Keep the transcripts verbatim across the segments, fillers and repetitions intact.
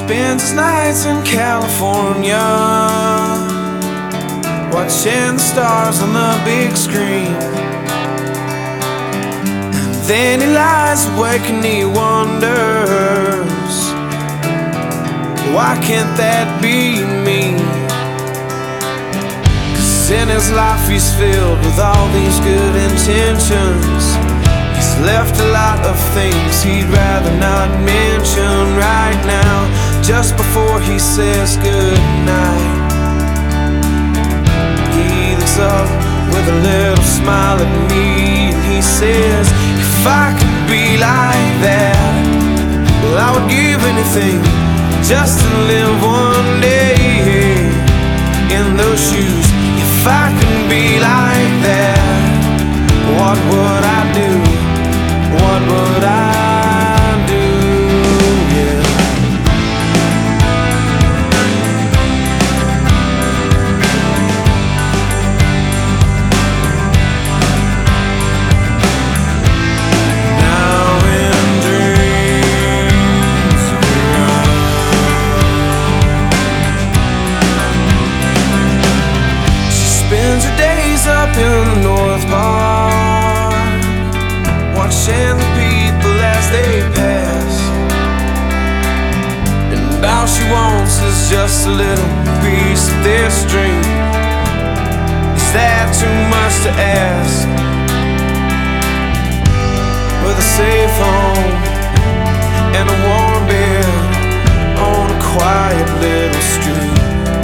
spends his nights in California, watching the stars on the big screen. And then he lies awake and he wonders, why can't that be me? 'Cause in his life he's filled with all these good intentions. He's left a lot of things he'd rather not mention right now, just before he says goodnight. He looks up with a little smile at me and he says, if I could be like that, well, I would give anything just to live one day in those shoes. If I could be like that, what would I do? What would I do? Yeah. Now in dreams beyond, she spends her days up in the North Park, watching the people as they pass. And all she wants is just a little piece of this dream. Is that too much to ask? With a safe home and a warm bed on a quiet little street.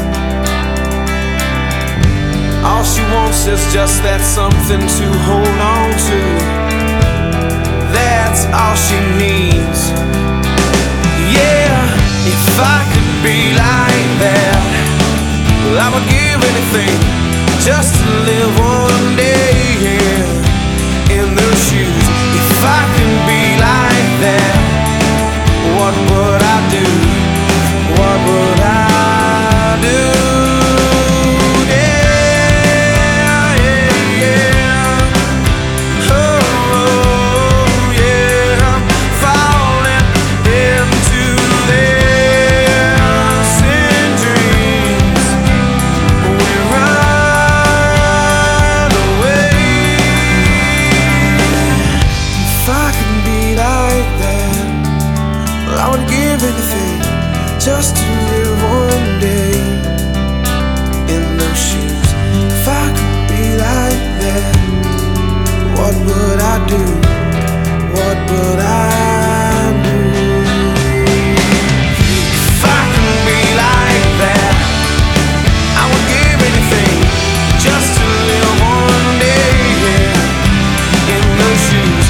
All she wants is just that something to hold on to. That's all she needs. Yeah, if I could be like that, well, I would give anything just to live one day in those shoes. If I could be like that, what would I do? What would I do? Just to live one day in those shoes. If I could be like that, what would I do? What would I do? If I could be like that, I would give anything just to live one day in those shoes.